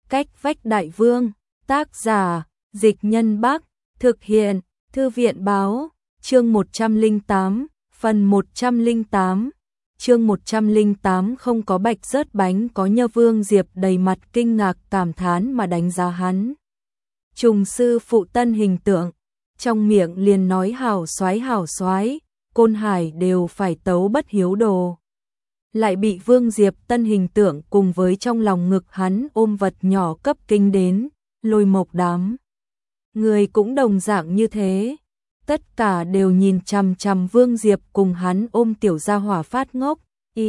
Cách vách đại vương, tác giả, Dịch Nhân Bắc, thực hiện, Thư viện báo, chương 108, phần 108, chương 108 không có bạch rớt bánh có nhờ. Vương Diệp đầy mặt kinh ngạc cảm thán mà đánh giá hắn. Trùng sư phụ tân hình tượng, trong miệng liền nói hảo soái, Côn Hải đều phải tấu bất hiếu đồ. Lại bị Vương Diệp tân hình tượng cùng với trong lòng ngực hắn ôm vật nhỏ cấp kinh đến, Lôi Mộc đám. Người cũng đồng dạng như thế, tất cả đều nhìn chằm chằm Vương Diệp cùng hắn ôm tiểu gia hỏa phát ngốc,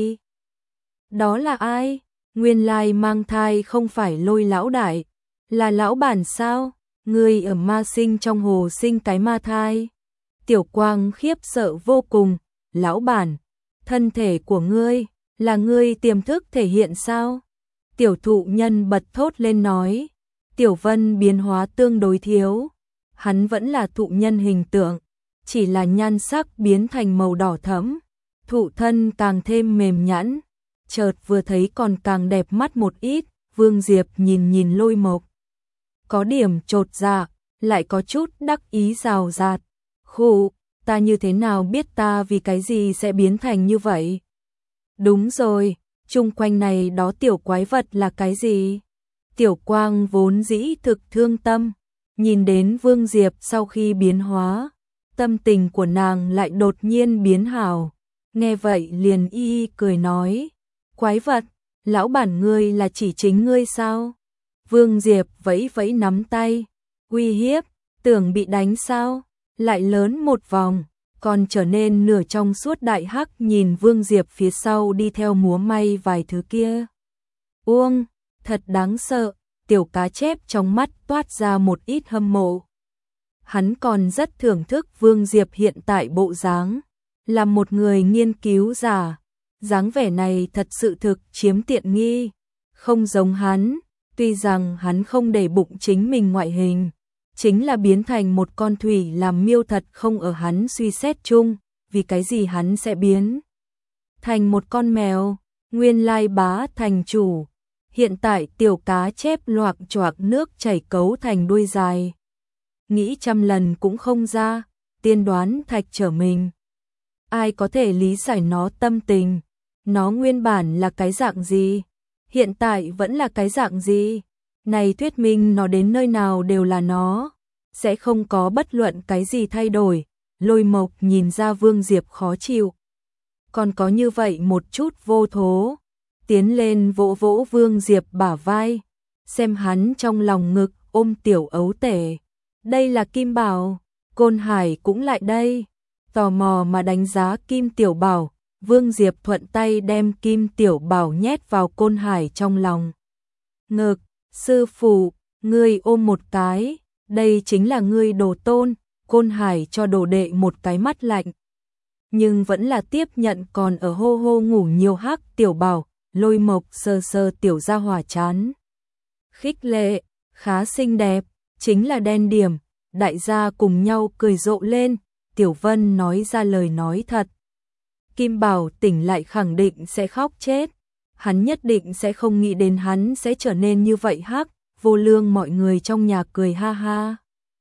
đó là ai? Nguyên lai mang thai không phải Lôi lão đại, là lão bản sao? Người ở ma sinh trong hồ sinh cái ma thai. Tiểu Quang khiếp sợ vô cùng, lão bản, thân thể của ngươi, là ngươi tiềm thức thể hiện sao? Tiểu thụ nhân bật thốt lên nói, Tiểu Vân biến hóa tương đối thiếu, hắn vẫn là thụ nhân hình tượng, chỉ là nhan sắc biến thành màu đỏ thẫm, thụ thân càng thêm mềm nhẵn, chợt vừa thấy còn càng đẹp mắt một ít. Vương Diệp nhìn Lôi Mộc, có điểm chột dạ, lại có chút đắc ý rào rạt. Khụ, ta như thế nào biết ta vì cái gì sẽ biến thành như vậy? Đúng rồi, chung quanh này đó tiểu quái vật là cái gì? Tiểu Quang vốn dĩ thực thương tâm, nhìn đến Vương Diệp sau khi biến hóa, tâm tình của nàng lại đột nhiên biến hảo. Nghe vậy liền cười nói, quái vật, lão bản ngươi là chỉ chính ngươi sao? Vương Diệp vẫy vẫy nắm tay, uy hiếp, tưởng bị đánh sao? Lại lớn một vòng, còn trở nên nửa trong suốt đại hắc nhìn Vương Diệp phía sau đi theo múa may vài thứ kia. Uông, thật đáng sợ, tiểu cá chép trong mắt toát ra một ít hâm mộ. Hắn còn rất thưởng thức Vương Diệp hiện tại bộ dáng, là một người nghiên cứu giả, dáng vẻ này thật sự thực chiếm tiện nghi, không giống hắn, tuy rằng hắn không để bụng chính mình ngoại hình, chính là biến thành một con thủy làm miêu thật không ở hắn suy xét chung, vì cái gì hắn sẽ biến thành một con mèo, nguyên lai bá thành chủ. Hiện tại tiểu cá chép loạc choạc nước chảy cấu thành đuôi dài. Nghĩ trăm lần cũng không ra, tiên đoán thạch trở mình. Ai có thể lý giải nó tâm tình, nó nguyên bản là cái dạng gì, hiện tại vẫn là cái dạng gì. Này thuyết minh nó đến nơi nào đều là nó, sẽ không có bất luận cái gì thay đổi. Lôi Mộc nhìn ra Vương Diệp khó chịu, còn có như vậy một chút vô thố, tiến lên vỗ vỗ Vương Diệp bả vai, xem hắn trong lòng ngực ôm tiểu ấu tể. Đây là Kim Bảo, Côn Hải cũng lại đây, tò mò mà đánh giá Kim Tiểu Bảo. Vương Diệp thuận tay đem Kim Tiểu Bảo nhét vào Côn Hải trong lòng ngực. Sư phụ, ngươi ôm một cái, đây chính là ngươi đồ tôn. Côn Hải cho đồ đệ một cái mắt lạnh, nhưng vẫn là tiếp nhận còn ở hô hô ngủ nhiều hắc Tiểu Bảo. Lôi Mộc sờ sờ tiểu gia hỏa chán, khích lệ, khá xinh đẹp, chính là đen điểm. Đại gia cùng nhau cười rộ lên. Tiểu Vân nói ra lời nói thật, Kim Bảo tỉnh lại khẳng định sẽ khóc chết, hắn nhất định sẽ không nghĩ đến hắn sẽ trở nên như vậy hắc. Vô Lương mọi người trong nhà cười ha ha,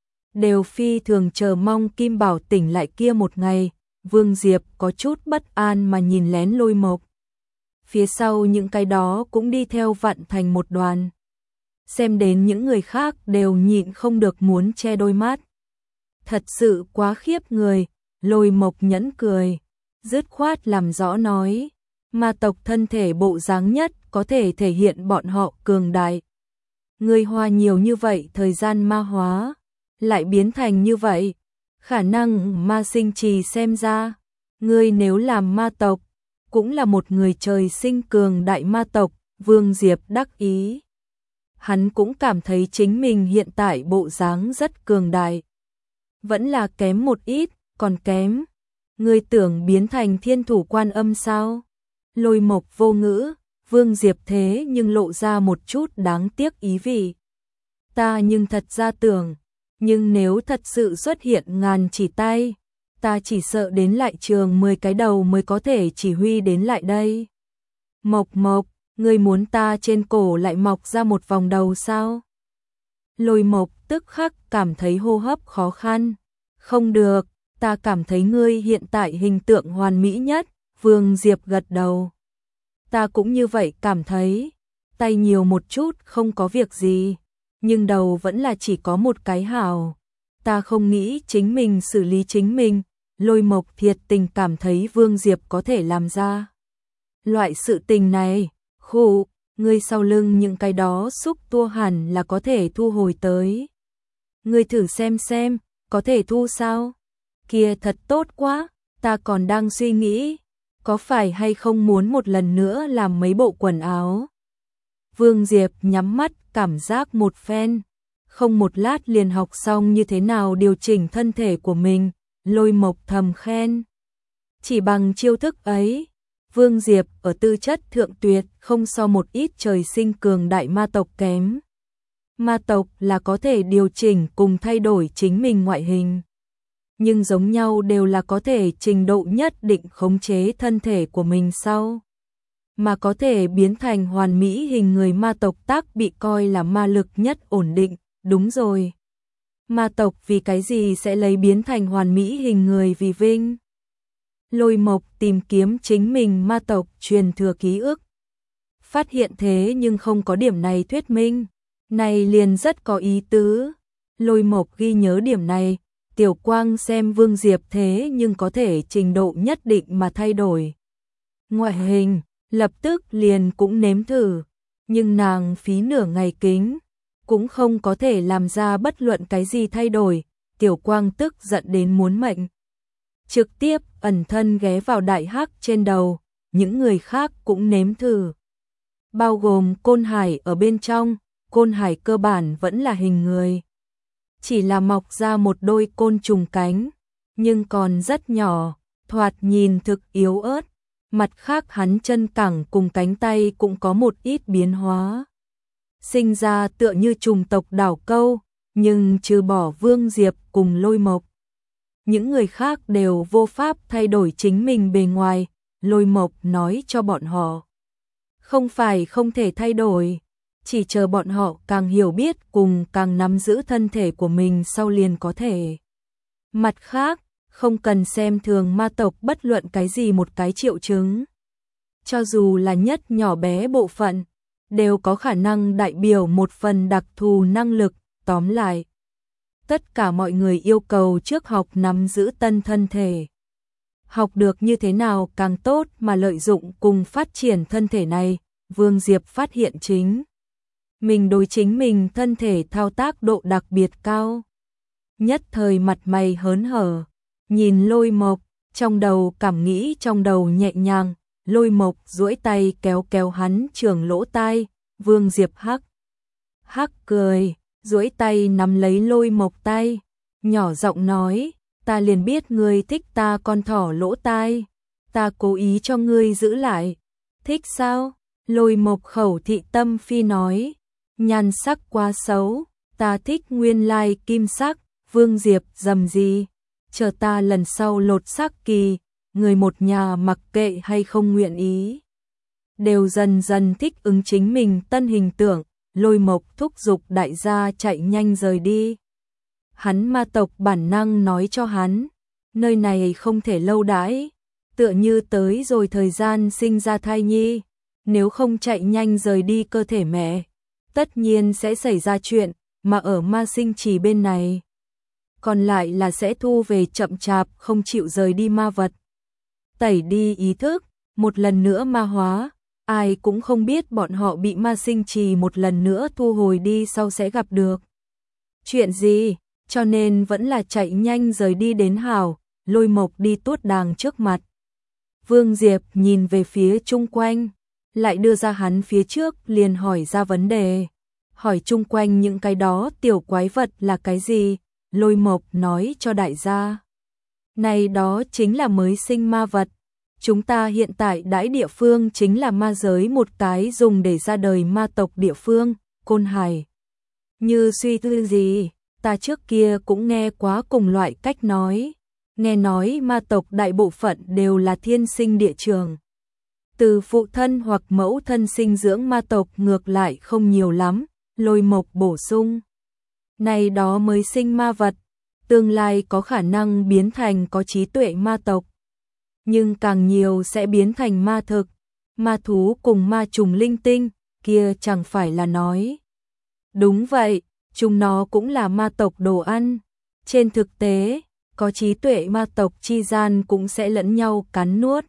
đều phi thường chờ mong Kim Bảo tỉnh lại kia một ngày. Vương Diệp có chút bất an mà nhìn lén Lôi Mộc, phía sau những cái đó cũng đi theo vặn thành một đoàn, xem đến những người khác đều nhịn không được muốn che đôi mắt. Thật sự quá khiếp người. Lôi Mộc nhẫn cười, dứt khoát làm rõ nói, ma tộc thân thể bộ dáng nhất có thể thể hiện bọn họ cường đại. Ngươi hoa nhiều như vậy thời gian ma hóa, lại biến thành như vậy, khả năng ma sinh trì xem ra, ngươi nếu làm ma tộc, cũng là một người trời sinh cường đại ma tộc. Vương Diệp đắc ý, hắn cũng cảm thấy chính mình hiện tại bộ dáng rất cường đại, vẫn là kém một ít, còn kém. Ngươi tưởng biến thành Thiên Thủ Quan Âm sao? Lôi Mộc vô ngữ. Vương Diệp thế nhưng lộ ra một chút đáng tiếc ý vị. Ta nhưng thật ra tưởng, nhưng nếu thật sự xuất hiện ngàn chỉ tay, ta chỉ sợ đến lại trường 10 cái đầu mới có thể chỉ huy đến lại đây. Mộc Mộc, Ngươi muốn ta trên cổ lại mọc ra một vòng đầu sao? Lôi Mộc tức khắc cảm thấy hô hấp khó khăn. Không được, ta cảm thấy ngươi hiện tại hình tượng hoàn mỹ nhất. Vương Diệp gật đầu. Ta cũng như vậy cảm thấy. Tay nhiều một chút không có việc gì. Nhưng đầu vẫn là chỉ có một cái hào. Ta không nghĩ chính mình xử lý chính mình. Lôi Mộc thiệt tình cảm thấy Vương Diệp có thể làm ra loại sự tình này. Khụ, ngươi sau lưng những cái đó xúc tua hẳn là có thể thu hồi tới. Ngươi thử xem, có thể thu sao? Kia thật tốt quá, ta còn đang suy nghĩ, có phải hay không muốn một lần nữa làm mấy bộ quần áo. Vương Diệp nhắm mắt cảm giác một phen, không một lát liền học xong như thế nào điều chỉnh thân thể của mình. Lôi Mộc thầm khen. Chỉ bằng chiêu thức ấy, Vương Diệp ở tư chất thượng tuyệt không so một ít trời sinh cường đại ma tộc kém. Ma tộc là có thể điều chỉnh cùng thay đổi chính mình ngoại hình. Nhưng giống nhau đều là có thể trình độ nhất định khống chế thân thể của mình sau. Mà có thể biến thành hoàn mỹ hình người ma tộc tác bị coi là ma lực nhất ổn định, đúng rồi. Ma tộc vì cái gì sẽ lấy biến thành hoàn mỹ hình người vì vinh? Lôi Mộc tìm kiếm chính mình ma tộc truyền thừa ký ức. Phát hiện thế nhưng không có điểm này thuyết minh. Này liền rất có ý tứ. Lôi Mộc ghi nhớ điểm này. Tiểu Quang xem Vương Diệp thế nhưng có thể trình độ nhất định mà thay đổi ngoại hình, lập tức liền cũng nếm thử. Nhưng nàng phí nửa ngày kính, cũng không có thể làm ra bất luận cái gì thay đổi. Tiểu Quang tức giận đến muốn mệnh. Trực tiếp ẩn thân ghé vào đại hắc trên đầu, những người khác cũng nếm thử. Bao gồm Côn Hải ở bên trong, Côn Hải cơ bản vẫn là hình người. Chỉ là mọc ra một đôi côn trùng cánh, nhưng còn rất nhỏ, thoạt nhìn thực yếu ớt. Mặt khác hắn chân cẳng cùng cánh tay cũng có một ít biến hóa. Sinh ra tựa như trùng tộc đảo câu, nhưng trừ bỏ Vương Diệp cùng Lôi Mộc, những người khác đều vô pháp thay đổi chính mình bề ngoài. Lôi Mộc nói cho bọn họ, không phải không thể thay đổi, chỉ chờ bọn họ càng hiểu biết cùng càng nắm giữ thân thể của mình sau liền có thể. Mặt khác, không cần xem thường ma tộc bất luận cái gì một cái triệu chứng. Cho dù là nhất nhỏ bé bộ phận, đều có khả năng đại biểu một phần đặc thù năng lực. Tóm lại, tất cả mọi người yêu cầu trước học nắm giữ tân thân thể. Học được như thế nào càng tốt mà lợi dụng cùng phát triển thân thể này. Vương Diệp phát hiện chính mình đối chính mình thân thể thao tác độ đặc biệt cao. Nhất thời mặt mày hớn hở, nhìn Lôi Mộc, trong đầu cảm nghĩ trong đầu nhẹ nhàng. Lôi Mộc duỗi tay kéo kéo hắn trường lỗ tai. Vương Diệp hắc cười, duỗi tay nắm lấy Lôi Mộc tay, nhỏ giọng nói, ta liền biết ngươi thích ta con thỏ lỗ tai, ta cố ý cho ngươi giữ lại. Thích sao? Lôi Mộc khẩu thị tâm phi nói, nhan sắc quá xấu, ta thích nguyên lai kim sắc. Vương Diệp rầm gì, chờ ta lần sau lột xác kỳ, người một nhà mặc kệ hay không nguyện ý, đều dần dần thích ứng chính mình tân hình tượng. Lôi Mộc thúc giục đại gia chạy nhanh rời đi. Hắn ma tộc bản năng nói cho hắn, nơi này không thể lâu đãi, tựa như tới rồi thời gian sinh ra thai nhi, nếu không chạy nhanh rời đi cơ thể mẹ, tất nhiên sẽ xảy ra chuyện, mà ở ma sinh trì bên này, còn lại là sẽ thu về chậm chạp không chịu rời đi ma vật. Tẩy đi ý thức, một lần nữa ma hóa, ai cũng không biết bọn họ bị ma sinh trì một lần nữa thu hồi đi sau sẽ gặp được chuyện gì, cho nên vẫn là chạy nhanh rời đi đến hảo. Lôi Mộc đi tuốt đàng trước mặt. Vương Diệp nhìn về phía chung quanh, lại đưa ra hắn phía trước liền hỏi ra vấn đề. Hỏi chung quanh những cái đó tiểu quái vật là cái gì? Lôi Mộc nói cho đại gia, này đó chính là mới sinh ma vật. Chúng ta hiện tại đãi địa phương chính là ma giới một cái dùng để ra đời ma tộc địa phương, Côn Hải. Như suy tư gì, ta trước kia cũng nghe quá cùng loại cách nói. Nghe nói ma tộc đại bộ phận đều là thiên sinh địa trường. Từ phụ thân hoặc mẫu thân sinh dưỡng ma tộc ngược lại không nhiều lắm, Lôi Mộc bổ sung. Này đó mới sinh ma vật, tương lai có khả năng biến thành có trí tuệ ma tộc. Nhưng càng nhiều sẽ biến thành ma thực, ma thú cùng ma trùng linh tinh, kia chẳng phải là nói. Đúng vậy, chúng nó cũng là ma tộc đồ ăn. Trên thực tế, có trí tuệ ma tộc chi gian cũng sẽ lẫn nhau cắn nuốt.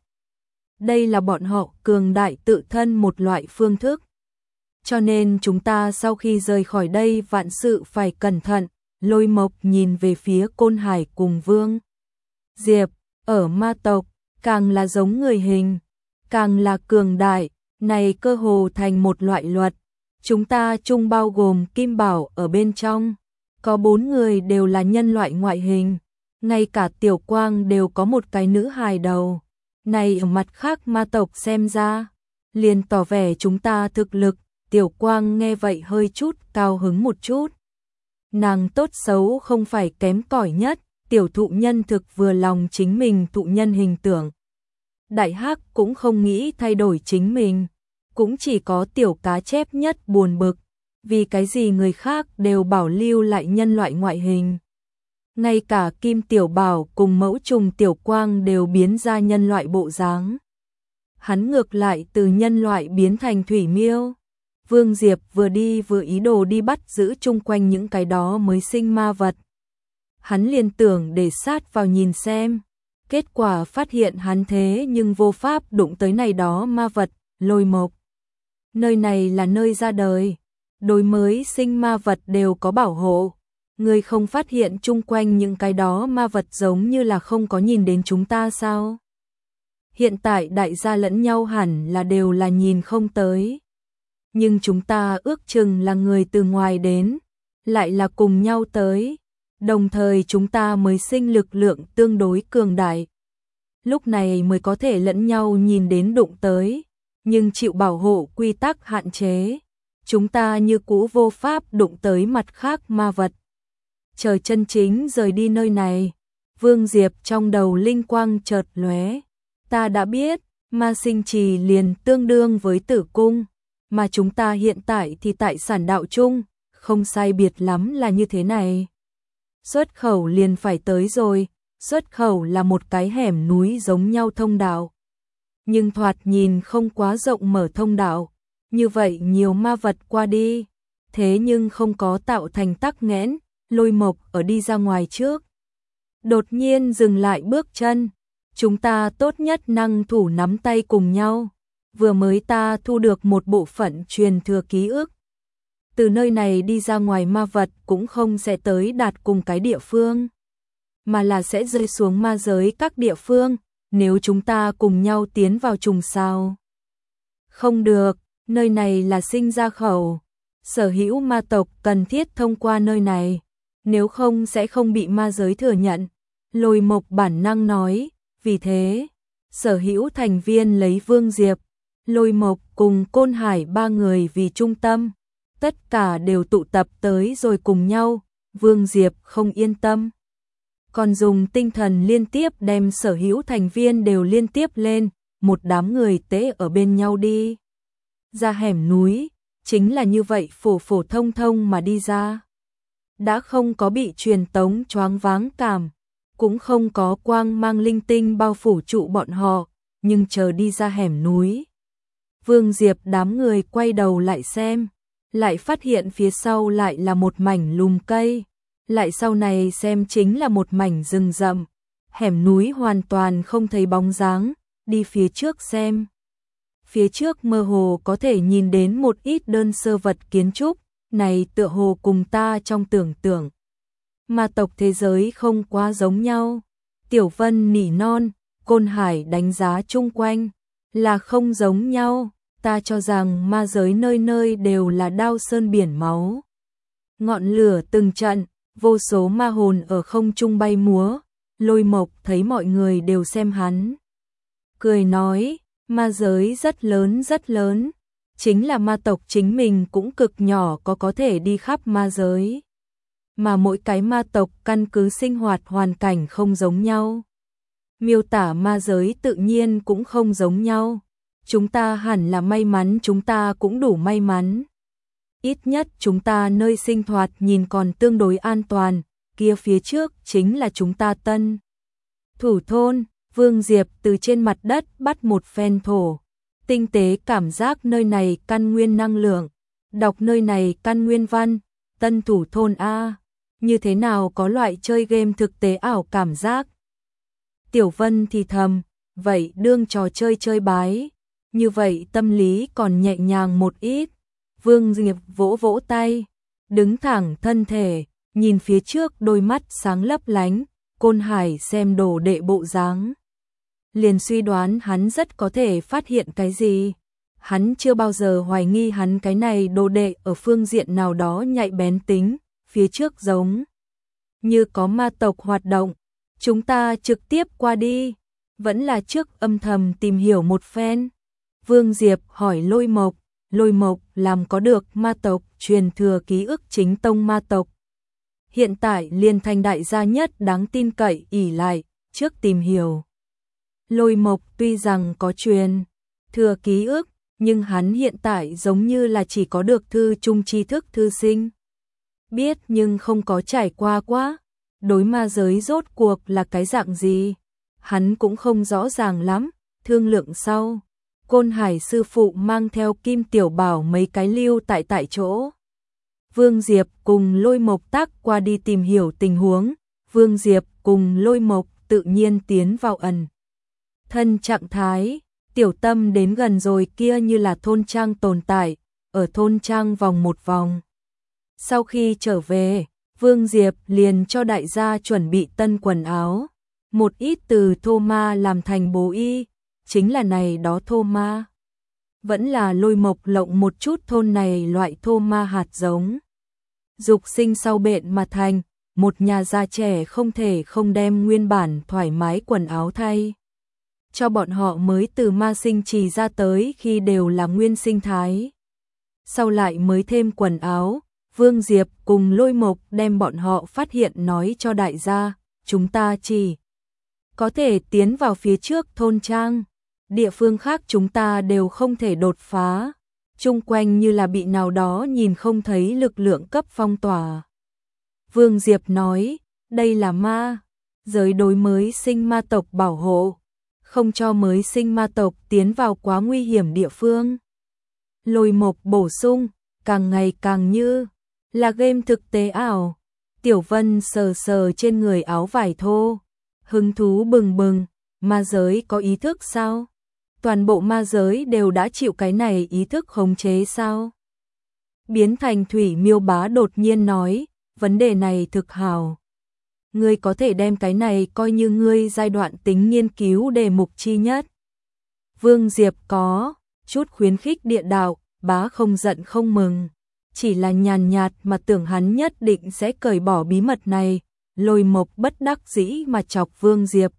Đây là bọn họ cường đại tự thân một loại phương thức. Cho nên chúng ta sau khi rời khỏi đây vạn sự phải cẩn thận. Lôi Mộc nhìn về phía Côn Hải cùng Vương Diệp, ở ma tộc, càng là giống người hình, càng là cường đại, này cơ hồ thành một loại luật. Chúng ta chung bao gồm Kim Bảo ở bên trong, có 4 người đều là nhân loại ngoại hình, ngay cả Tiểu Quang đều có một cái nữ hài đầu. Này ở mặt khác ma tộc xem ra, liền tỏ vẻ chúng ta thực lực. Tiểu Quang nghe vậy hơi chút cao hứng một chút. Nàng tốt xấu không phải kém cỏi nhất, tiểu thụ nhân thực vừa lòng chính mình thụ nhân hình tượng. Đại Hắc cũng không nghĩ thay đổi chính mình, cũng chỉ có tiểu cá chép nhất buồn bực, vì cái gì người khác đều bảo lưu lại nhân loại ngoại hình. Ngay cả Kim Tiểu Bảo cùng mẫu trùng Tiểu Quang đều biến ra nhân loại bộ dáng. Hắn ngược lại từ nhân loại biến thành thủy miêu. Vương Diệp vừa đi vừa ý đồ đi bắt giữ chung quanh những cái đó mới sinh ma vật. Hắn liền tưởng để sát vào nhìn xem. Kết quả phát hiện hắn thế nhưng vô pháp đụng tới này đó ma vật. Lôi Mộc. Nơi này là nơi ra đời. Đối mới sinh ma vật đều có bảo hộ. Người không phát hiện chung quanh những cái đó ma vật giống như là không có nhìn đến chúng ta sao? Hiện tại đại gia lẫn nhau hẳn là đều là nhìn không tới. Nhưng chúng ta ước chừng là người từ ngoài đến, lại là cùng nhau tới, đồng thời chúng ta mới sinh lực lượng tương đối cường đại. Lúc này mới có thể lẫn nhau nhìn đến đụng tới, nhưng chịu bảo hộ quy tắc hạn chế, chúng ta như cũ vô pháp đụng tới mặt khác ma vật. Chờ chân chính rời đi nơi này, Vương Diệp trong đầu linh quang chợt lóe, ta đã biết, ma sinh trì liền tương đương với tử cung. Mà chúng ta hiện tại thì tại sản đạo chung, không sai biệt lắm là như thế này. Xuất khẩu liền phải tới rồi, xuất khẩu là một cái hẻm núi giống nhau thông đạo. Nhưng thoạt nhìn không quá rộng mở thông đạo, như vậy nhiều ma vật qua đi, thế nhưng không có tạo thành tắc nghẽn. Lôi Mộc ở đi ra ngoài trước. Đột nhiên dừng lại bước chân, chúng ta tốt nhất năng thủ nắm tay cùng nhau. Vừa mới ta thu được một bộ phận truyền thừa ký ức. Từ nơi này đi ra ngoài ma vật cũng không sẽ tới đạt cùng cái địa phương, mà là sẽ rơi xuống ma giới các địa phương, nếu chúng ta cùng nhau tiến vào trùng sao. Không được, nơi này là sinh ra khẩu, sở hữu ma tộc cần thiết thông qua nơi này, nếu không sẽ không bị ma giới thừa nhận. Lôi Mộc bản năng nói, vì thế, sở hữu thành viên lấy Vương Diệp, Lôi Mộc cùng Côn Hải 3 người vì trung tâm, tất cả đều tụ tập tới rồi cùng nhau. Vương Diệp không yên tâm, còn dùng tinh thần liên tiếp đem sở hữu thành viên đều liên tiếp lên, một đám người tế ở bên nhau đi ra hẻm núi, chính là như vậy phổ phổ thông thông mà đi ra. Đã không có bị truyền tống choáng váng cảm, cũng không có quang mang linh tinh bao phủ trụ bọn họ, nhưng chờ đi ra hẻm núi. Vương Diệp đám người quay đầu lại xem, lại phát hiện phía sau lại là một mảnh lùm cây, lại sau này xem chính là một mảnh rừng rậm, hẻm núi hoàn toàn không thấy bóng dáng, đi phía trước xem. Phía trước mơ hồ có thể nhìn đến một ít đơn sơ vật kiến trúc, này tựa hồ cùng ta trong tưởng tượng. Ma tộc thế giới không quá giống nhau. Tiểu Vân nỉ non, Côn Hải đánh giá chung quanh, là không giống nhau. Ta cho rằng ma giới nơi nơi đều là đao sơn biển máu. Ngọn lửa từng trận, vô số ma hồn ở không trung bay múa. Lôi Mộc thấy mọi người đều xem hắn, cười nói, ma giới rất lớn, chính là ma tộc chính mình cũng cực nhỏ có thể đi khắp ma giới. Mà mỗi cái ma tộc căn cứ sinh hoạt hoàn cảnh không giống nhau, miêu tả ma giới tự nhiên cũng không giống nhau. Chúng ta hẳn là may mắn, chúng ta cũng đủ may mắn. Ít nhất chúng ta nơi sinh hoạt nhìn còn tương đối an toàn, kia phía trước chính là chúng ta tân thủ thôn. Vương Diệp từ trên mặt đất bắt một phen thổ, tinh tế cảm giác nơi này căn nguyên năng lượng, đọc nơi này căn nguyên văn, tân thủ thôn A, như thế nào có loại chơi game thực tế ảo cảm giác. Tiểu Vân thì thầm, vậy đương trò chơi chơi bái, như vậy tâm lý còn nhẹ nhàng một ít. Vương Diệp vỗ vỗ tay, đứng thẳng thân thể, nhìn phía trước đôi mắt sáng lấp lánh, Côn Hải xem đồ đệ bộ dáng, liền suy đoán hắn rất có thể phát hiện cái gì. Hắn chưa bao giờ hoài nghi hắn cái này đồ đệ ở phương diện nào đó nhạy bén tính, phía trước giống như có ma tộc hoạt động. Chúng ta trực tiếp qua đi, vẫn là trước âm thầm tìm hiểu một phen. Vương Diệp hỏi Lôi Mộc làm có được ma tộc truyền thừa ký ức chính tông ma tộc. Hiện tại liền thành đại gia nhất đáng tin cậy ỷ lại, trước tìm hiểu. Lôi Mộc tuy rằng có truyền thừa ký ức, nhưng hắn hiện tại giống như là chỉ có được thư trung tri thức thư sinh. Biết nhưng không có trải qua quá, đối ma giới rốt cuộc là cái dạng gì, hắn cũng không rõ ràng lắm. Thương lượng sau, Côn Hải sư phụ mang theo Kim Tiểu Bảo mấy cái lưu tại chỗ. Vương Diệp cùng Lôi Mộc tác qua đi tìm hiểu tình huống. Vương Diệp cùng Lôi Mộc tự nhiên tiến vào ẩn thân trạng thái. Tiểu Tâm đến gần rồi, kia như là thôn trang tồn tại, ở thôn trang vòng một vòng. Sau khi trở về, Vương Diệp liền cho đại gia chuẩn bị tân quần áo, một ít từ thô ma làm thành bố y, chính là này đó thô ma. Vẫn là Lôi Mộc lộng một chút thôn này loại thô ma hạt giống. Dục sinh sau bệnh mà thành, một nhà già trẻ không thể không đem nguyên bản thoải mái quần áo thay cho bọn họ mới từ ma sinh trì ra tới khi đều là nguyên sinh thái. Sau lại mới thêm quần áo, Vương Diệp cùng Lôi Mộc đem bọn họ phát hiện nói cho đại gia, chúng ta chỉ có thể tiến vào phía trước thôn trang, địa phương khác chúng ta đều không thể đột phá, chung quanh như là bị nào đó nhìn không thấy lực lượng cấp phong tỏa. Vương Diệp nói, đây là ma giới đối mới sinh ma tộc bảo hộ, không cho mới sinh ma tộc tiến vào quá nguy hiểm địa phương. Lôi Mộc bổ sung, càng ngày càng như là game thực tế ảo. Tiểu Vân sờ sờ trên người áo vải thô, hứng thú bừng bừng, ma giới có ý thức sao? Toàn bộ ma giới đều đã chịu cái này ý thức khống chế sao? Biến thành Thủy Miêu Bá đột nhiên nói, vấn đề này thực hào. Ngươi có thể đem cái này coi như ngươi giai đoạn tính nghiên cứu đề mục chi nhất. Vương Diệp có chút khuyến khích địa đạo, Bá không giận không mừng, chỉ là nhàn nhạt mà tưởng hắn nhất định sẽ cởi bỏ bí mật này. Lôi Mộc bất đắc dĩ mà chọc Vương Diệp,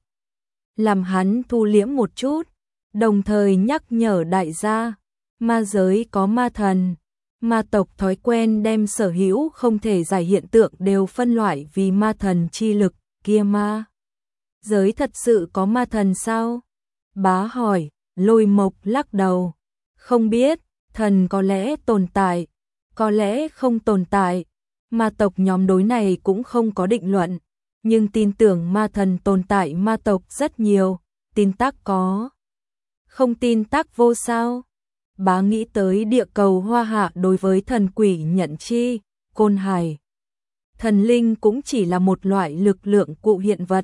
làm hắn thu liễm một chút, đồng thời nhắc nhở đại gia, ma giới có ma thần, ma tộc thói quen đem sở hữu không thể giải hiện tượng đều phân loại vì ma thần chi lực, kia ma giới thật sự có ma thần sao? Bá hỏi. Lôi Mộc lắc đầu, không biết, thần có lẽ tồn tại, có lẽ không tồn tại, ma tộc nhóm đối này cũng không có định luận, nhưng tin tưởng ma thần tồn tại ma tộc rất nhiều, tin tắc có, không tin tắc vô sao. Bá nghĩ tới địa cầu Hoa Hạ đối với thần quỷ nhận chi, Côn Hải. Thần linh cũng chỉ là một loại lực lượng cụ hiện vật.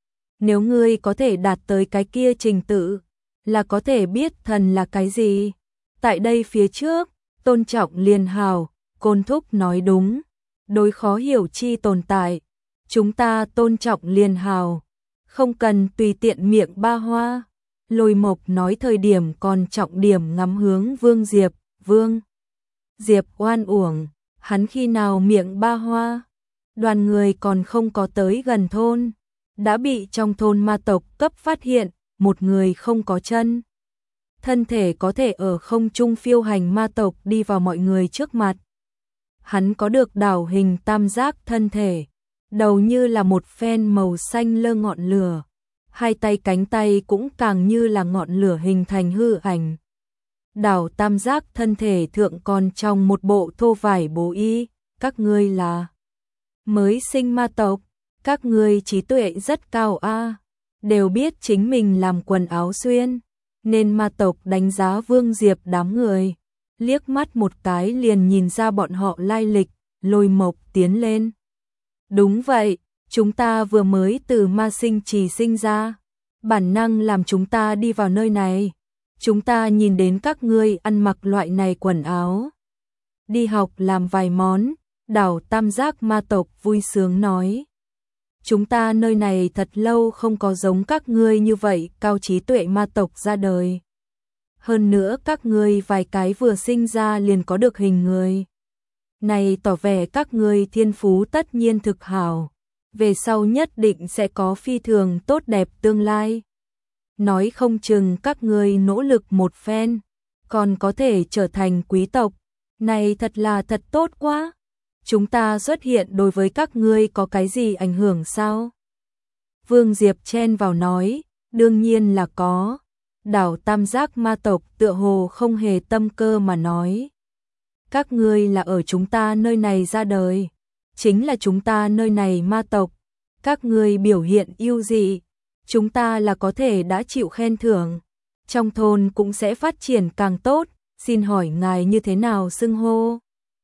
Nếu ngươi có thể đạt tới cái kia trình tự, là có thể biết thần là cái gì. Tại đây phía trước, tôn trọng liền hào, Côn Thúc nói đúng. Đối khó hiểu chi tồn tại, chúng ta tôn trọng liền hào, không cần tùy tiện miệng ba hoa. Lôi Mộc nói thời điểm còn trọng điểm ngắm hướng Vương Diệp. Vương Diệp oan uổng, hắn khi nào miệng ba hoa? Đoàn người còn không có tới gần thôn, đã bị trong thôn ma tộc cấp phát hiện, một người không có chân. Thân thể có thể ở không trung phiêu hành ma tộc đi vào mọi người trước mặt. Hắn có được đảo hình tam giác thân thể, đầu như là một phen màu xanh lơ ngọn lửa. Hai tay cánh tay cũng càng như là ngọn lửa hình thành hư ảnh, Đảo Tam Giác thân thể thượng còn trong một bộ thô vải bố y, các ngươi là mới sinh ma tộc, các ngươi trí tuệ rất cao a, đều biết chính mình làm quần áo xuyên, nên ma tộc đánh giá Vương Diệp đám người, liếc mắt một cái liền nhìn ra bọn họ lai lịch, Lôi Mộc tiến lên. Đúng vậy, chúng ta vừa mới từ ma sinh trì sinh ra, bản năng làm chúng ta đi vào nơi này. Chúng ta nhìn đến các ngươi ăn mặc loại này quần áo, đi học làm vài món, Đảo Tam Giác ma tộc vui sướng nói. Chúng ta nơi này thật lâu không có giống các ngươi như vậy cao trí tuệ ma tộc ra đời. Hơn nữa các ngươi vài cái vừa sinh ra liền có được hình người. Này tỏ vẻ các ngươi thiên phú tất nhiên thực hảo, về sau nhất định sẽ có phi thường tốt đẹp tương lai. Nói không chừng các ngươi nỗ lực một phen, còn có thể trở thành quý tộc, này thật là thật tốt quá. Chúng ta xuất hiện đối với các ngươi có cái gì ảnh hưởng sao? Vương Diệp chen vào nói, đương nhiên là có. Đảo Tam Giác ma tộc tựa hồ không hề tâm cơ mà nói. Các ngươi là ở chúng ta nơi này ra đời, chính là chúng ta nơi này ma tộc. Các ngươi biểu hiện ưu dị, chúng ta là có thể đã chịu khen thưởng. Trong thôn cũng sẽ phát triển càng tốt, xin hỏi ngài như thế nào xưng hô?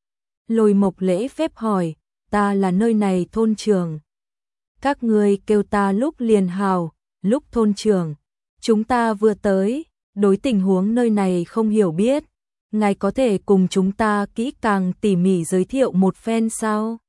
Lôi Mộc lễ phép hỏi, ta là nơi này thôn trưởng. Các ngươi kêu ta lúc liền hào, lúc thôn trưởng. Chúng ta vừa tới, đối tình huống nơi này không hiểu biết. Ngài có thể cùng chúng ta kỹ càng tỉ mỉ giới thiệu một phen sao?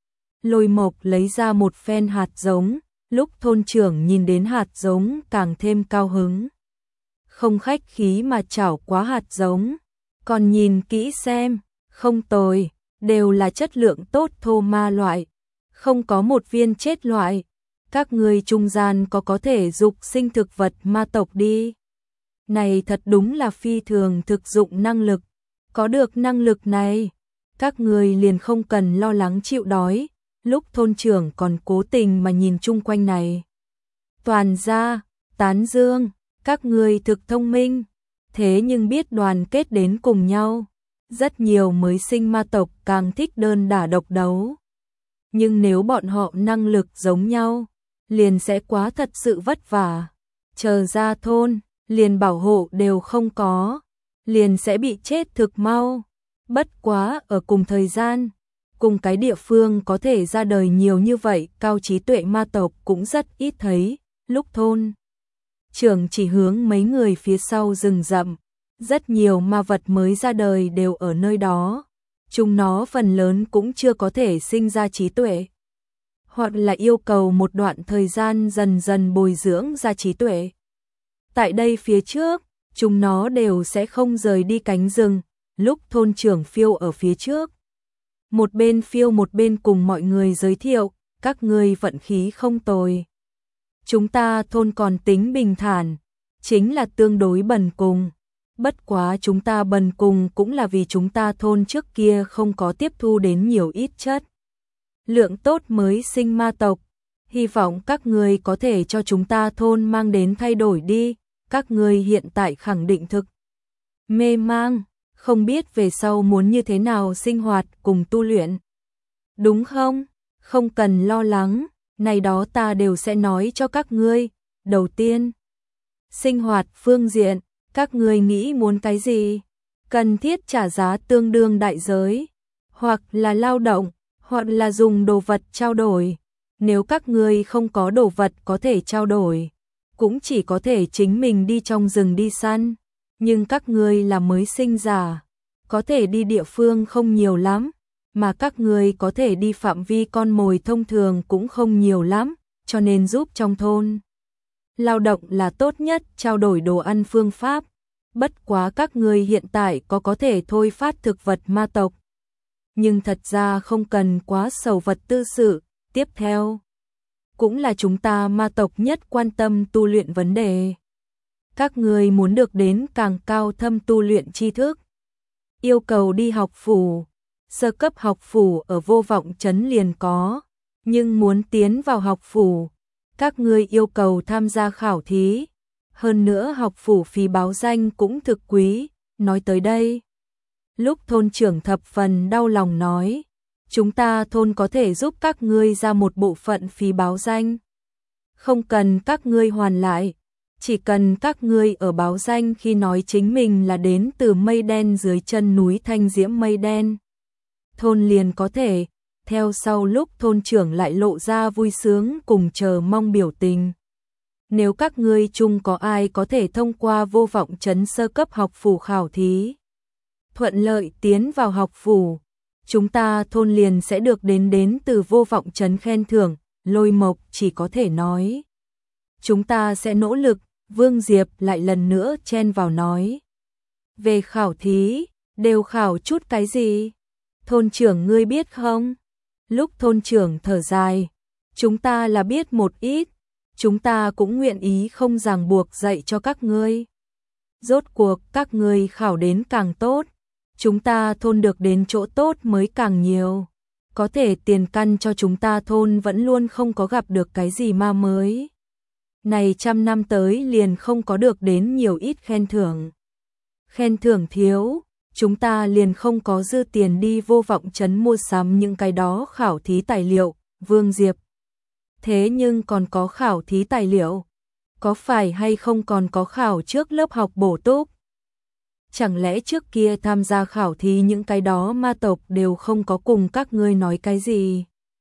Lôi Mộc lấy ra một phen hạt giống, lúc thôn trưởng nhìn đến hạt giống càng thêm cao hứng. Không khách khí mà chảo quá hạt giống, còn nhìn kỹ xem, không tồi, đều là chất lượng tốt thô ma loại, không có một viên chết loại. Các ngươi trung gian có thể dục sinh thực vật ma tộc đi. Này thật đúng là phi thường thực dụng năng lực, có được năng lực này, các ngươi liền không cần lo lắng chịu đói. Lúc thôn trưởng còn cố tình mà nhìn chung quanh này. Toàn ra, tán dương, các ngươi thực thông minh, thế nhưng biết đoàn kết đến cùng nhau. Rất nhiều mới sinh ma tộc càng thích đơn đả độc đấu. Nhưng nếu bọn họ năng lực giống nhau, liền sẽ quá thật sự vất vả. Chờ ra thôn, liền bảo hộ đều không có, liền sẽ bị chết thực mau. Bất quá ở cùng thời gian, cùng cái địa phương có thể ra đời nhiều như vậy cao trí tuệ ma tộc cũng rất ít thấy. Lúc thôn trưởng chỉ hướng mấy người phía sau rừng rậm, rất nhiều ma vật mới ra đời đều ở nơi đó. Chúng nó phần lớn cũng chưa có thể sinh ra trí tuệ, hoặc là yêu cầu một đoạn thời gian dần dần bồi dưỡng ra trí tuệ. Tại đây phía trước, chúng nó đều sẽ không rời đi cánh rừng. Lúc thôn trưởng phiêu ở phía trước, một bên phiêu một bên cùng mọi người giới thiệu, các ngươi vận khí không tồi. Chúng ta thôn còn tính bình thản, chính là tương đối bần cùng. Bất quá chúng ta bần cùng cũng là vì chúng ta thôn trước kia không có tiếp thu đến nhiều ít chất lượng tốt mới sinh ma tộc. Hy vọng các ngươi có thể cho chúng ta thôn mang đến thay đổi đi. Các ngươi hiện tại khẳng định thực mê mang, không biết về sau muốn như thế nào sinh hoạt cùng tu luyện. Đúng không? Không cần lo lắng, này đó ta đều sẽ nói cho các ngươi. Đầu tiên, sinh hoạt phương diện, các ngươi nghĩ muốn cái gì? Cần thiết trả giá tương đương đại giới, hoặc là lao động, hoặc là dùng đồ vật trao đổi. Nếu các ngươi không có đồ vật có thể trao đổi, cũng chỉ có thể chính mình đi trong rừng đi săn. Nhưng các ngươi là mới sinh giả, có thể đi địa phương không nhiều lắm, mà các ngươi có thể đi phạm vi con mồi thông thường cũng không nhiều lắm, cho nên giúp trong thôn. Lao động là tốt nhất trao đổi đồ ăn phương pháp. Bất quá các ngươi hiện tại có thể thôi phát thực vật ma tộc. Nhưng thật ra không cần quá sầu vật tư sự. Tiếp theo, cũng là chúng ta ma tộc nhất quan tâm tu luyện vấn đề. Các ngươi muốn được đến càng cao thâm tu luyện tri thức, yêu cầu đi học phủ. Sơ cấp học phủ ở Vô Vọng Trấn liền có, nhưng muốn tiến vào học phủ, các ngươi yêu cầu tham gia khảo thí. Hơn nữa học phủ phí báo danh cũng thực quý, Nói tới đây, lúc thôn trưởng thập phần đau lòng nói, chúng ta thôn có thể giúp các ngươi ra một bộ phận phí báo danh. Không cần các ngươi hoàn lại, chỉ cần các ngươi ở báo danh khi nói chính mình là đến từ Mây Đen dưới chân núi Thanh Diễm Mây Đen. Thôn liền có thể, theo sau lúc thôn trưởng lại lộ ra vui sướng cùng chờ mong biểu tình. Nếu các ngươi chung có ai có thể thông qua Vô Vọng Trấn sơ cấp học phủ khảo thí, thuận lợi tiến vào học phủ, chúng ta thôn liền sẽ được đến từ Vô Vọng Trấn khen thưởng. Lôi Mộc chỉ có thể nói, chúng ta sẽ nỗ lực. Vương Diệp lại lần nữa chen vào nói, về khảo thí, đều khảo chút cái gì? Thôn trưởng ngươi biết không? Lúc thôn trưởng thở dài, chúng ta là biết một ít, chúng ta cũng nguyện ý không ràng buộc dạy cho các ngươi. Rốt cuộc các ngươi khảo đến càng tốt, chúng ta thôn được đến chỗ tốt mới càng nhiều. Có thể tiền căn cho chúng ta thôn vẫn luôn không có gặp được cái gì ma mới. Này 100 năm tới liền không có được đến nhiều ít khen thưởng. Khen thưởng thiếu, chúng ta liền không có dư tiền đi Vô Vọng Trấn mua sắm những cái đó khảo thí tài liệu. Vương Diệp, thế nhưng còn có khảo thí tài liệu, có phải hay không còn có khảo trước lớp học bổ túc? Chẳng lẽ trước kia tham gia khảo thí những cái đó ma tộc đều không có cùng các ngươi nói cái gì?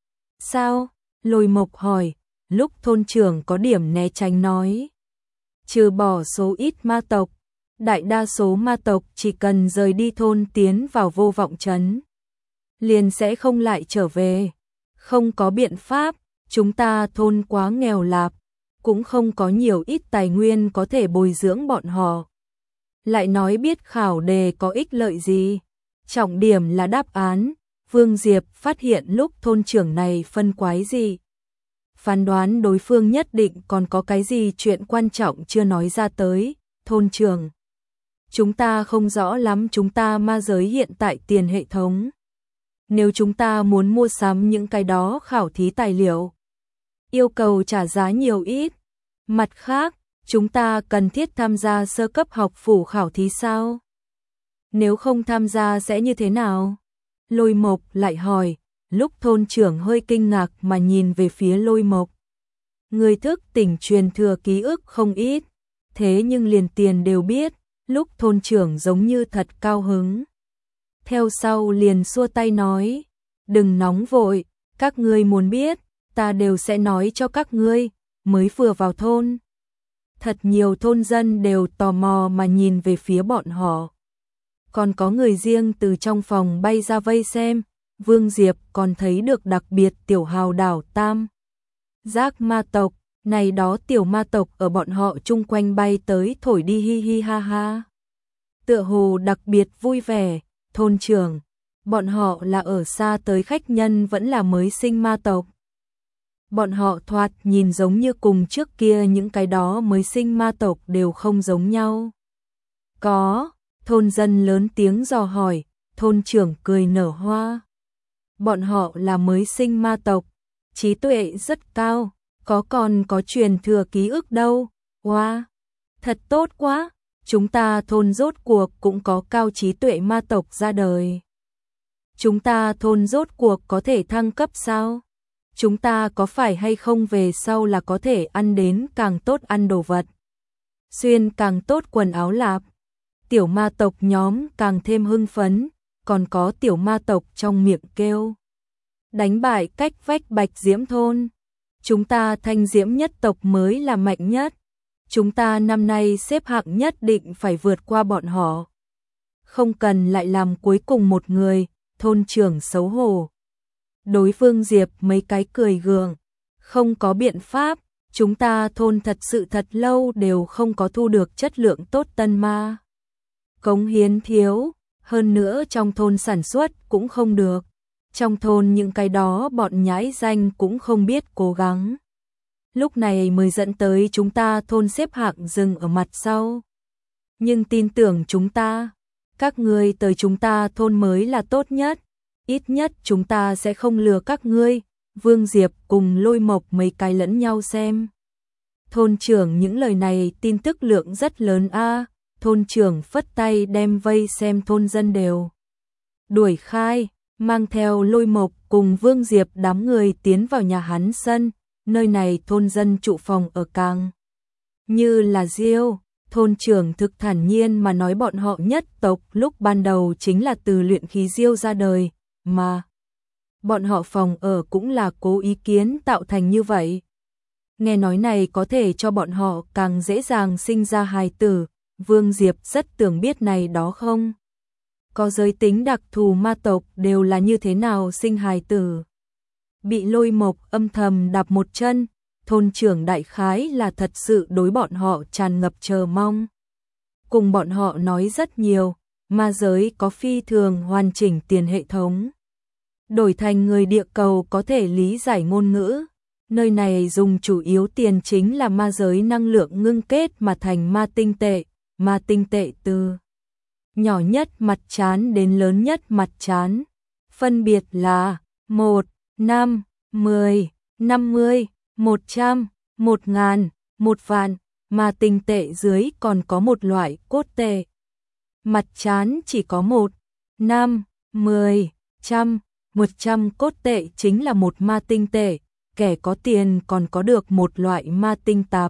Sao? Lôi Mộc hỏi, lúc thôn trưởng có điểm né tránh nói. Trừ bỏ số ít ma tộc, đại đa số ma tộc chỉ cần rời đi thôn tiến vào Vô Vọng Trấn, liền sẽ không lại trở về. Không có biện pháp, chúng ta thôn quá nghèo lạp, cũng không có nhiều ít tài nguyên có thể bồi dưỡng bọn họ. Lại nói biết khảo đề có ích lợi gì, trọng điểm là đáp án. Vương Diệp phát hiện lúc thôn trưởng này phân quái gì, phán đoán đối phương nhất định còn có cái gì chuyện quan trọng chưa nói ra tới. Thôn trưởng, chúng ta không rõ lắm chúng ta ma giới hiện tại tiền hệ thống. Nếu chúng ta muốn mua sắm những cái đó khảo thí tài liệu, yêu cầu trả giá nhiều ít. Mặt khác, chúng ta cần thiết tham gia sơ cấp học phủ khảo thí sao? Nếu không tham gia sẽ như thế nào? Lôi Mộc lại hỏi, lúc thôn trưởng hơi kinh ngạc mà nhìn về phía Lôi Mộc. Người thức tỉnh truyền thừa ký ức không ít, thế nhưng liền tiền đều biết, lúc thôn trưởng giống như thật cao hứng. Theo sau liền xua tay nói, đừng nóng vội, các ngươi muốn biết, ta đều sẽ nói cho các ngươi. Mới vừa vào thôn, thật nhiều thôn dân đều tò mò mà nhìn về phía bọn họ. Còn có người riêng từ trong phòng bay ra vây xem. Vương Diệp còn thấy được đặc biệt tiểu hào đảo Tam Giác ma tộc, này đó tiểu ma tộc ở bọn họ chung quanh bay tới thổi đi hi hi ha ha. Tựa hồ đặc biệt vui vẻ. Thôn trưởng, bọn họ là ở xa tới khách nhân vẫn là mới sinh ma tộc? Bọn họ thoạt nhìn giống như cùng trước kia những cái đó mới sinh ma tộc đều không giống nhau. Có, thôn dân lớn tiếng dò hỏi, thôn trưởng cười nở hoa. Bọn họ là mới sinh ma tộc, trí tuệ rất cao, còn có truyền thừa ký ức đâu. Wow, thật tốt quá, chúng ta thôn rốt cuộc cũng có cao trí tuệ ma tộc ra đời. Chúng ta thôn rốt cuộc có thể thăng cấp sao? Chúng ta có phải hay không về sau là có thể ăn đến càng tốt ăn đồ vật, xuyên càng tốt quần áo lạp? Tiểu ma tộc nhóm càng thêm hưng phấn, còn có tiểu ma tộc trong miệng kêu. Đánh bại cách vách Bạch Diễm thôn. Chúng ta Thanh Diễm nhất tộc mới là mạnh nhất. Chúng ta năm nay xếp hạng nhất định phải vượt qua bọn họ. Không cần lại làm cuối cùng một người. Thôn trưởng xấu hổ. Đối phương Diệp mấy cái cười gượng. Không có biện pháp, chúng ta thôn thật sự thật lâu đều không có thu được chất lượng tốt tân ma. Cống hiến thiếu, hơn nữa trong thôn sản xuất cũng không được. Trong thôn những cái đó bọn nhãi danh cũng không biết cố gắng. Lúc này mới dẫn tới chúng ta thôn xếp hạng dừng ở mặt sau. Nhưng tin tưởng chúng ta, các ngươi tới chúng ta thôn mới là tốt nhất. Ít nhất chúng ta sẽ không lừa các ngươi. Vương Diệp cùng Lôi Mộc mấy cái lẫn nhau xem. Thôn trưởng những lời này tin tức lượng rất lớn a. thôn trưởng phất tay đem vây xem thôn dân đều đuổi khai, mang theo Lôi Mộc cùng Vương Diệp đám người tiến vào nhà hắn sân, nơi này thôn dân trụ phòng ở càng như là diêu. Thôn trưởng thực thản nhiên mà nói bọn họ nhất tộc lúc ban đầu chính là từ luyện khí diêu ra đời, mà bọn họ phòng ở cũng là cố ý kiến tạo thành như vậy. Nghe nói này có thể cho bọn họ càng dễ dàng sinh ra hài tử, Vương Diệp rất tưởng biết này đó không? Có giới tính đặc thù ma tộc đều là như thế nào sinh hài tử? Bị Lôi Mộc âm thầm đạp một chân, thôn trưởng đại khái là thật sự đối bọn họ tràn ngập chờ mong. Cùng bọn họ nói rất nhiều, ma giới có phi thường hoàn chỉnh tiền hệ thống. Đổi thành người địa cầu có thể lý giải ngôn ngữ. Nơi này dùng chủ yếu tiền chính là ma giới năng lượng ngưng kết mà thành ma tinh tệ từ nhỏ nhất mặt trán đến lớn nhất mặt trán. Phân biệt là 1, 5, 10, 50, 100, 1000, 1 vạn, mà tinh tệ dưới còn có một loại cốt tệ. Mặt trán chỉ có 1, 5, 10, 100 cốt tệ chính là một ma tinh tệ, kẻ có tiền còn có được một loại ma tinh tạp.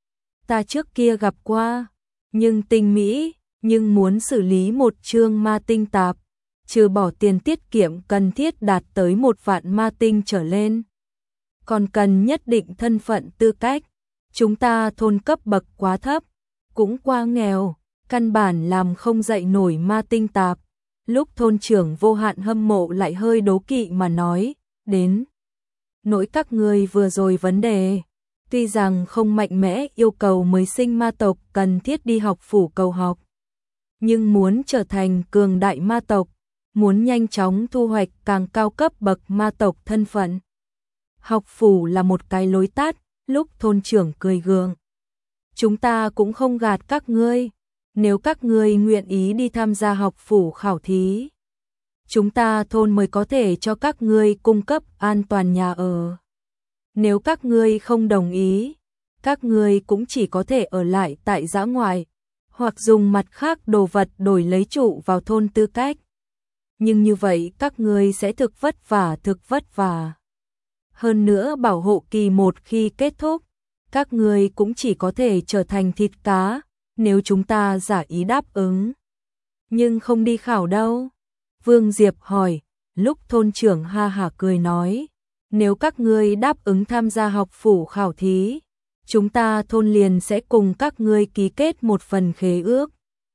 Ta trước kia gặp qua, nhưng tinh mỹ, nhưng muốn xử lý một chương ma tinh tạp, trừ bỏ tiền tiết kiệm cần thiết đạt tới 1 vạn ma tinh trở lên. Còn cần nhất định thân phận tư cách, chúng ta thôn cấp bậc quá thấp, cũng quá nghèo, căn bản làm không dậy nổi ma tinh tạp. Lúc thôn trưởng vô hạn hâm mộ lại hơi đố kỵ mà nói, đến nỗi các ngươi vừa rồi vấn đề, tuy rằng không mạnh mẽ yêu cầu mới sinh ma tộc cần thiết đi học phủ cầu học, nhưng muốn trở thành cường đại ma tộc, muốn nhanh chóng thu hoạch càng cao cấp bậc ma tộc thân phận. Học phủ là một cái lối tắt, lúc thôn trưởng cười gượng. Chúng ta cũng không gạt các ngươi, nếu các ngươi nguyện ý đi tham gia học phủ khảo thí, chúng ta thôn mới có thể cho các ngươi cung cấp an toàn nhà ở. Nếu các ngươi không đồng ý, các ngươi cũng chỉ có thể ở lại tại dã ngoại, hoặc dùng mặt khác đồ vật đổi lấy trụ vào thôn tư cách. Nhưng như vậy các ngươi sẽ thực vất vả. Hơn nữa bảo hộ kỳ 1 khi kết thúc, các ngươi cũng chỉ có thể trở thành thịt cá, nếu chúng ta giả ý đáp ứng. Nhưng không đi khảo đâu? Vương Diệp hỏi, lúc thôn trưởng ha hả cười nói, nếu các ngươi đáp ứng tham gia học phủ khảo thí, chúng ta thôn liền sẽ cùng các ngươi ký kết một phần khế ước.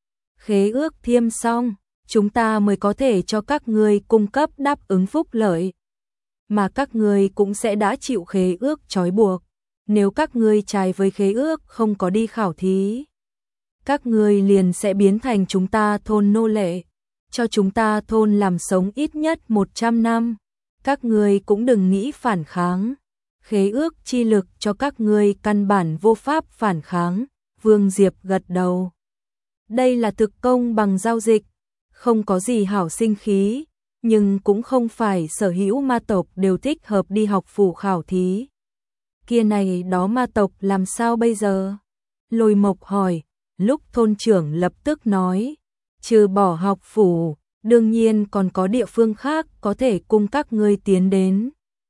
Khế ước thiêm xong, chúng ta mới có thể cho các ngươi cung cấp đáp ứng phúc lợi. Mà các ngươi cũng sẽ đã chịu khế ước trói buộc. Nếu các ngươi trái với khế ước không có đi khảo thí, các ngươi liền sẽ biến thành chúng ta thôn nô lệ, cho chúng ta thôn làm sống ít nhất 100 năm. Các ngươi cũng đừng nghĩ phản kháng. Khế ước chi lực cho các ngươi căn bản vô pháp phản kháng. Vương Diệp gật đầu. Đây là thực công bằng giao dịch, không có gì hảo sinh khí, nhưng cũng không phải sở hữu ma tộc đều thích hợp đi học phủ khảo thí. Kia này đó ma tộc làm sao bây giờ? Lôi Mộc hỏi, lúc thôn trưởng lập tức nói, trừ bỏ học phủ, đương nhiên còn có địa phương khác có thể cùng các ngươi tiến đến.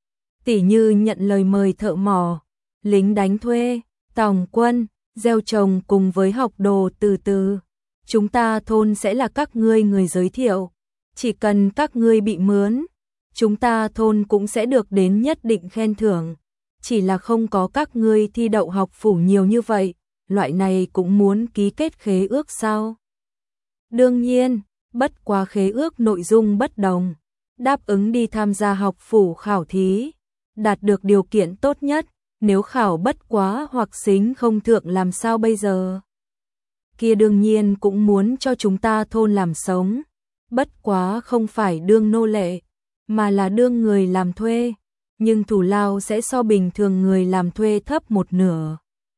Tỉ như nhận lời mời thợ mỏ, lính đánh thuê, tòng quân, gieo trồng cùng với học đồ từ từ. Chúng ta thôn sẽ là các ngươi người giới thiệu. Chỉ cần các ngươi bị mướn, chúng ta thôn cũng sẽ được đến nhất định khen thưởng. Chỉ là không có các ngươi thi đậu học phủ nhiều như vậy, loại này cũng muốn ký kết khế ước sao? Đương nhiên, bất quá khế ước nội dung bất đồng. Đáp ứng đi tham gia học phủ khảo thí, đạt được điều kiện tốt nhất, nếu khảo bất quá hoặc xính không thượng làm sao bây giờ? Kia đương nhiên cũng muốn cho chúng ta thôn làm sống, bất quá không phải đương nô lệ, mà là đương người làm thuê, nhưng thủ lao sẽ so bình thường người làm thuê thấp 1/2.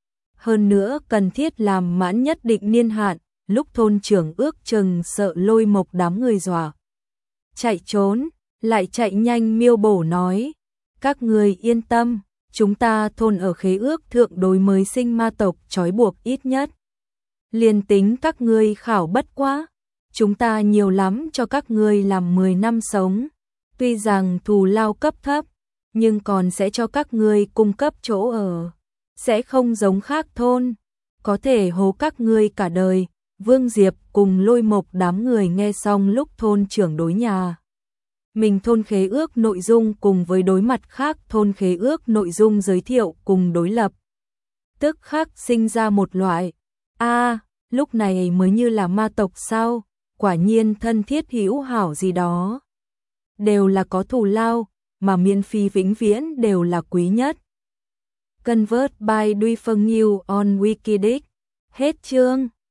Hơn nữa cần thiết làm mãn nhất định niên hạn, lúc thôn trưởng ước chừng sợ Lôi Mộc đám người dọa chạy trốn, lại chạy nhanh miêu bổ nói, các người yên tâm, chúng ta thôn ở khế ước thượng đối mới sinh ma tộc trói buộc ít nhất Liền tính các ngươi khảo bất quá, chúng ta nhiều lắm cho các ngươi làm 10 năm sống. Tuy rằng thù lao cấp thấp, nhưng còn sẽ cho các ngươi cung cấp chỗ ở. Sẽ không giống khác thôn, có thể hố các ngươi cả đời. Vương Diệp cùng Lôi Mộc đám người nghe xong lúc thôn trưởng đối nhà mình thôn khế ước nội dung cùng với đối mặt khác thôn khế ước nội dung giới thiệu cùng đối lập. Tức khắc sinh ra một loại, lúc này mới như là ma tộc sao, quả nhiên thân thiết hữu hảo gì đó. Đều là có thù lao, mà miễn phí vĩnh viễn đều là quý nhất. Convert by Duy Phân New on Wikidic. Hết chương.